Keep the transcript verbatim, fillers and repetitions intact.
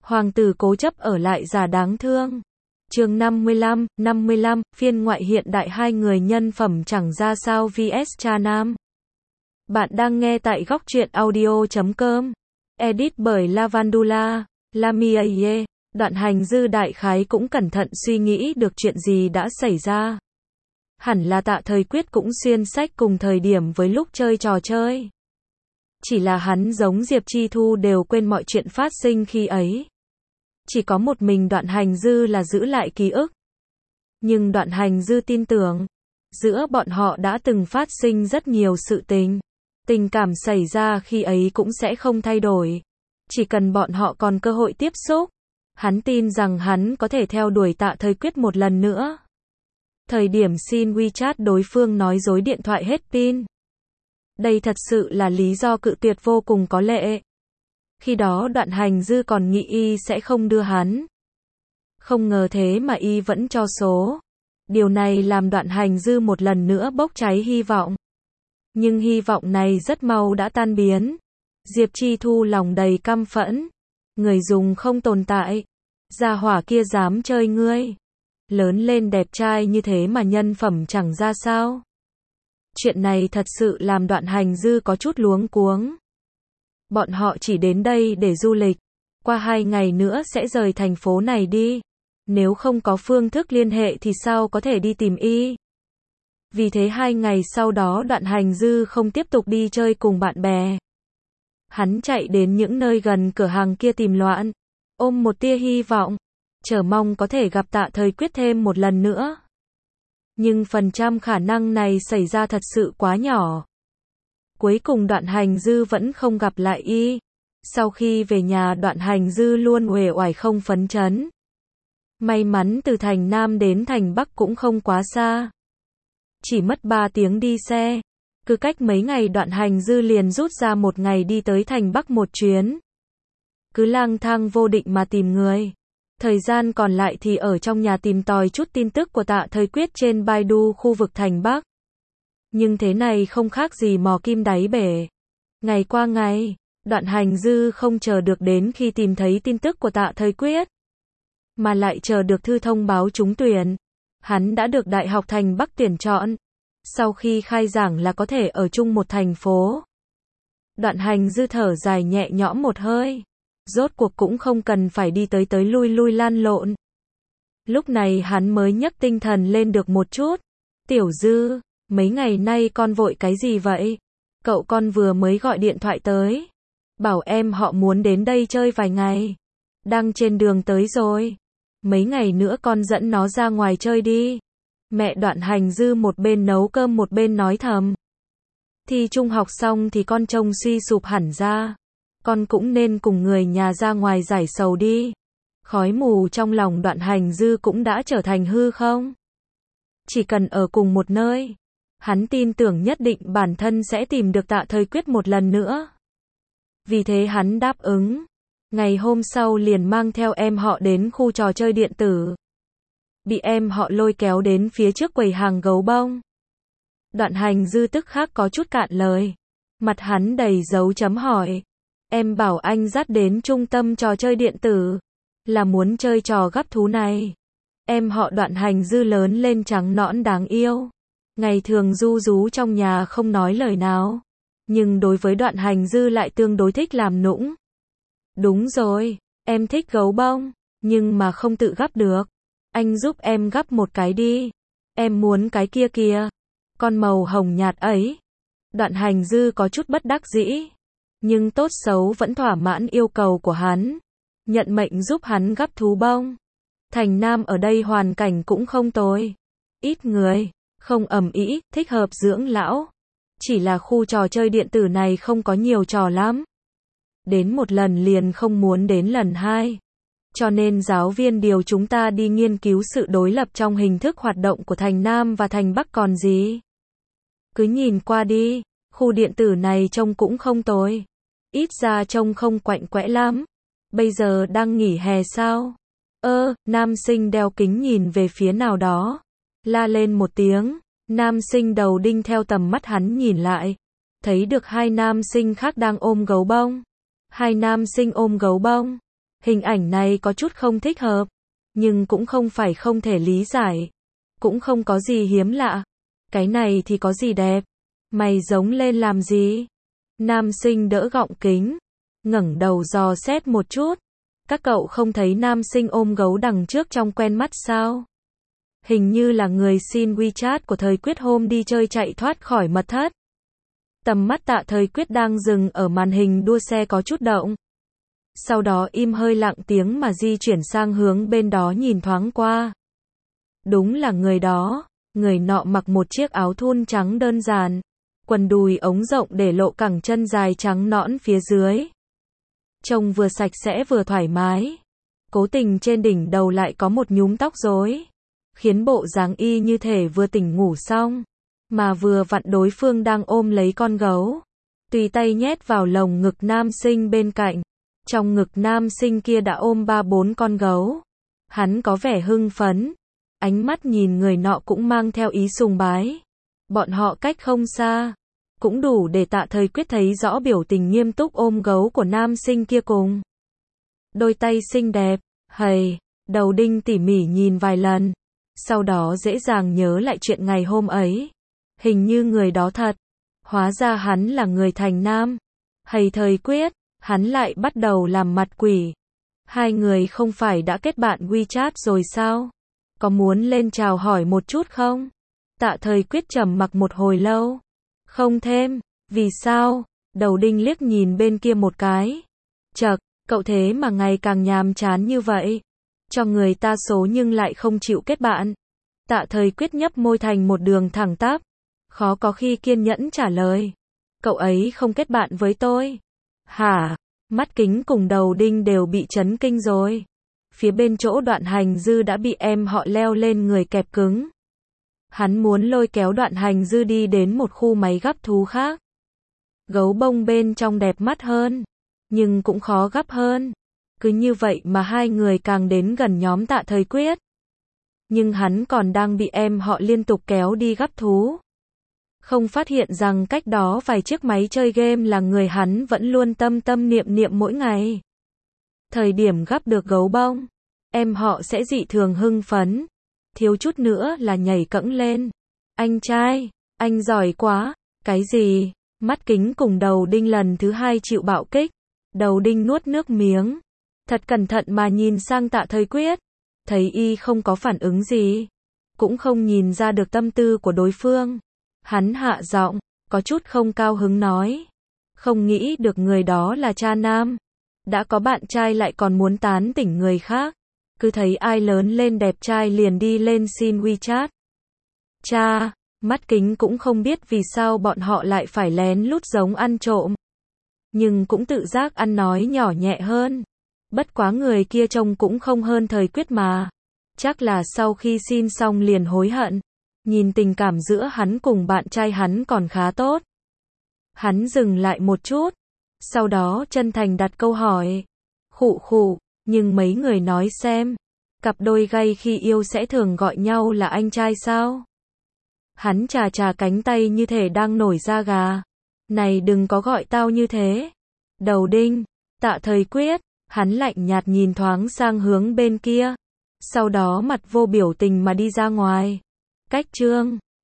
Hoàng tử cố chấp ở lại giả đáng thương. Chương năm mươi lăm, năm mươi lăm, phiên ngoại hiện đại hai người nhân phẩm chẳng ra sao vs cha nam. Bạn đang nghe tại góc truyện audio chấm com. Edit bởi Lavandula, Lamie. Đoạn hành dư đại khái cũng cẩn thận suy nghĩ được chuyện gì đã xảy ra. Hẳn là Tạ Thời Quyết cũng xuyên sách cùng thời điểm với lúc chơi trò chơi. Chỉ là hắn giống Diệp Chi Thu đều quên mọi chuyện phát sinh khi ấy. Chỉ có một mình Đoạn Hành Dư là giữ lại ký ức. Nhưng Đoạn Hành Dư tin tưởng, giữa bọn họ đã từng phát sinh rất nhiều sự tình. Tình cảm xảy ra khi ấy cũng sẽ không thay đổi. Chỉ cần bọn họ còn cơ hội tiếp xúc, hắn tin rằng hắn có thể theo đuổi Tạ Thời Quyết một lần nữa. Thời điểm xin WeChat đối phương nói dối điện thoại hết pin. Đây thật sự là lý do cự tuyệt vô cùng có lệ. Khi đó Đoạn Hành Dư còn nghĩ y sẽ không đưa hắn. Không ngờ thế mà y vẫn cho số. Điều này làm Đoạn Hành Dư một lần nữa bốc cháy hy vọng. Nhưng hy vọng này rất mau đã tan biến. Diệp Chi Thu lòng đầy căm phẫn. Người dùng không tồn tại. Gia hỏa kia dám chơi ngươi. Lớn lên đẹp trai như thế mà nhân phẩm chẳng ra sao. Chuyện này thật sự làm Đoạn Hành Dư có chút luống cuống. Bọn họ chỉ đến đây để du lịch. Qua hai ngày nữa sẽ rời thành phố này đi. Nếu không có phương thức liên hệ thì sao có thể đi tìm y. Vì thế hai ngày sau đó Đoạn Hành Dư không tiếp tục đi chơi cùng bạn bè. Hắn chạy đến những nơi gần cửa hàng kia tìm Loạn. Ôm một tia hy vọng. Chờ mong có thể gặp Tạ Thời Quyết thêm một lần nữa. Nhưng phần trăm khả năng này xảy ra thật sự quá nhỏ. Cuối cùng Đoạn Hành Dư vẫn không gặp lại y. Sau khi về nhà Đoạn Hành Dư luôn uể oải không phấn chấn. May mắn từ thành Nam đến thành Bắc cũng không quá xa. Chỉ mất ba tiếng đi xe. Cứ cách mấy ngày Đoạn Hành Dư liền rút ra một ngày đi tới thành Bắc một chuyến. Cứ lang thang vô định mà tìm người. Thời gian còn lại thì ở trong nhà tìm tòi chút tin tức của Tạ Thời Quyết trên Baidu khu vực thành Bắc. Nhưng thế này không khác gì mò kim đáy bể. Ngày qua ngày, Đoạn Hành Dư không chờ được đến khi tìm thấy tin tức của Tạ Thời Quyết. Mà lại chờ được thư thông báo trúng tuyển. Hắn đã được Đại học thành Bắc tuyển chọn. Sau khi khai giảng là có thể ở chung một thành phố. Đoạn Hành Dư thở dài nhẹ nhõm một hơi. Rốt cuộc cũng không cần phải đi tới tới lui lui lăn lộn. Lúc này hắn mới nhấc tinh thần lên được một chút. Tiểu Dư, mấy ngày nay con vội cái gì vậy? Cậu con vừa mới gọi điện thoại tới. Bảo em họ muốn đến đây chơi vài ngày. Đang trên đường tới rồi. Mấy ngày nữa con dẫn nó ra ngoài chơi đi. Mẹ Đoạn Hành Dư một bên nấu cơm một bên nói thầm. Thi trung học xong thì con trông suy sụp hẳn ra. Con cũng nên cùng người nhà ra ngoài giải sầu đi. Khói mù trong lòng Đoạn Hành Dư cũng đã trở thành hư không. Chỉ cần ở cùng một nơi. Hắn tin tưởng nhất định bản thân sẽ tìm được Tạ Thời Quyết một lần nữa. Vì thế hắn đáp ứng. Ngày hôm sau liền mang theo em họ đến khu trò chơi điện tử. Bị em họ lôi kéo đến phía trước quầy hàng gấu bông. Đoạn Hành Dư tức khắc có chút cạn lời. Mặt hắn đầy dấu chấm hỏi. Em bảo anh dắt đến trung tâm trò chơi điện tử. Là muốn chơi trò gắp thú này. Em họ Đoạn Hành Dư lớn lên trắng nõn đáng yêu. Ngày thường ru rú trong nhà không nói lời nào. Nhưng đối với Đoạn Hành Dư lại tương đối thích làm nũng. Đúng rồi, em thích gấu bông. Nhưng mà không tự gắp được. Anh giúp em gắp một cái đi. Em muốn cái kia kìa. Con màu hồng nhạt ấy. Đoạn Hành Dư có chút bất đắc dĩ. Nhưng tốt xấu vẫn thỏa mãn yêu cầu của hắn. Nhận mệnh giúp hắn gắp thú bông. Thành Nam ở đây hoàn cảnh cũng không tồi. Ít người, không ầm ĩ, thích hợp dưỡng lão. Chỉ là khu trò chơi điện tử này không có nhiều trò lắm. Đến một lần liền không muốn đến lần hai. Cho nên giáo viên điều chúng ta đi nghiên cứu sự đối lập trong hình thức hoạt động của Thành Nam và Thành Bắc còn gì. Cứ nhìn qua đi, khu điện tử này trông cũng không tồi. Ít ra trông không quạnh quẽ lắm. Bây giờ đang nghỉ hè sao? Ơ, nam sinh đeo kính nhìn về phía nào đó. La lên một tiếng. Nam sinh đầu đinh theo tầm mắt hắn nhìn lại. Thấy được hai nam sinh khác đang ôm gấu bông. Hai nam sinh ôm gấu bông. Hình ảnh này có chút không thích hợp, nhưng cũng không phải không thể lý giải. Cũng không có gì hiếm lạ. Cái này thì có gì đẹp? Mày giống lên làm gì? Nam sinh đỡ gọng kính, ngẩng đầu dò xét một chút. Các cậu không thấy nam sinh ôm gấu đằng trước trong quen mắt sao? Hình như là người xin WeChat của Thời Quyết hôm đi chơi chạy thoát khỏi mật thất. Tầm mắt Tạ Thời Quyết đang dừng ở màn hình đua xe có chút động. Sau đó im hơi lặng tiếng mà di chuyển sang hướng bên đó nhìn thoáng qua. Đúng là người đó, người nọ mặc một chiếc áo thun trắng đơn giản, quần đùi ống rộng để lộ cẳng chân dài trắng nõn phía dưới. Trông vừa sạch sẽ vừa thoải mái. Cố tình trên đỉnh đầu lại có một nhúm tóc rối, khiến bộ dáng y như thể vừa tỉnh ngủ xong, mà vừa vặn đối phương đang ôm lấy con gấu. Tùy tay nhét vào lồng ngực nam sinh bên cạnh. Trong ngực nam sinh kia đã ôm ba bốn con gấu. Hắn có vẻ hưng phấn. Ánh mắt nhìn người nọ cũng mang theo ý sùng bái. Bọn họ cách không xa, cũng đủ để Tạ Thời Quyết thấy rõ biểu tình nghiêm túc ôm gấu của nam sinh kia cùng đôi tay xinh đẹp. Hầy, đầu đinh tỉ mỉ nhìn vài lần, sau đó dễ dàng nhớ lại chuyện ngày hôm ấy. Hình như người đó thật, hóa ra hắn là người thành nam. Hầy Thời Quyết, hắn lại bắt đầu làm mặt quỷ. Hai người không phải đã kết bạn WeChat rồi sao? Có muốn lên chào hỏi một chút không? Tạ Thời Quyết trầm mặc một hồi lâu. Không thêm. Vì sao? Đầu đinh liếc nhìn bên kia một cái. Chậc, cậu thế mà ngày càng nhàm chán như vậy. Cho người ta số nhưng lại không chịu kết bạn. Tạ Thời Quyết nhấp môi thành một đường thẳng tắp. Khó có khi kiên nhẫn trả lời. Cậu ấy không kết bạn với tôi. Hả? Mắt kính cùng đầu đinh đều bị chấn kinh rồi. Phía bên chỗ Đoạn Hành Dư đã bị em họ leo lên người kẹp cứng. Hắn muốn lôi kéo Đoạn Hành Dư đi đến một khu máy gắp thú khác. Gấu bông bên trong đẹp mắt hơn, nhưng cũng khó gắp hơn. Cứ như vậy mà hai người càng đến gần nhóm Tạ Thời Quyết. Nhưng hắn còn đang bị em họ liên tục kéo đi gắp thú. Không phát hiện rằng cách đó vài chiếc máy chơi game là người hắn vẫn luôn tâm tâm niệm niệm mỗi ngày. Thời điểm gắp được gấu bông, em họ sẽ dị thường hưng phấn. Thiếu chút nữa là nhảy cẫng lên. Anh trai, anh giỏi quá. Cái gì? Mắt kính cùng đầu đinh lần thứ hai chịu bạo kích. Đầu đinh nuốt nước miếng. Thật cẩn thận mà nhìn sang Tạ Thời Quyết. Thấy y không có phản ứng gì. Cũng không nhìn ra được tâm tư của đối phương. Hắn hạ giọng, có chút không cao hứng nói. Không nghĩ được người đó là cha nam. Đã có bạn trai lại còn muốn tán tỉnh người khác. Cứ thấy ai lớn lên đẹp trai liền đi lên xin WeChat. Cha, mắt kính cũng không biết vì sao bọn họ lại phải lén lút giống ăn trộm. Nhưng cũng tự giác ăn nói nhỏ nhẹ hơn. Bất quá người kia trông cũng không hơn Thời Quyết mà. Chắc là sau khi xin xong liền hối hận. Nhìn tình cảm giữa hắn cùng bạn trai hắn còn khá tốt. Hắn dừng lại một chút. Sau đó chân thành đặt câu hỏi. Khụ khụ, nhưng mấy người nói xem. Cặp đôi gay khi yêu sẽ thường gọi nhau là anh trai sao? Hắn chà chà cánh tay như thể đang nổi da gà. Này đừng có gọi tao như thế. Đầu đinh, Tạ Thời Quyết. Hắn lạnh nhạt nhìn thoáng sang hướng bên kia. Sau đó mặt vô biểu tình mà đi ra ngoài. Cách chương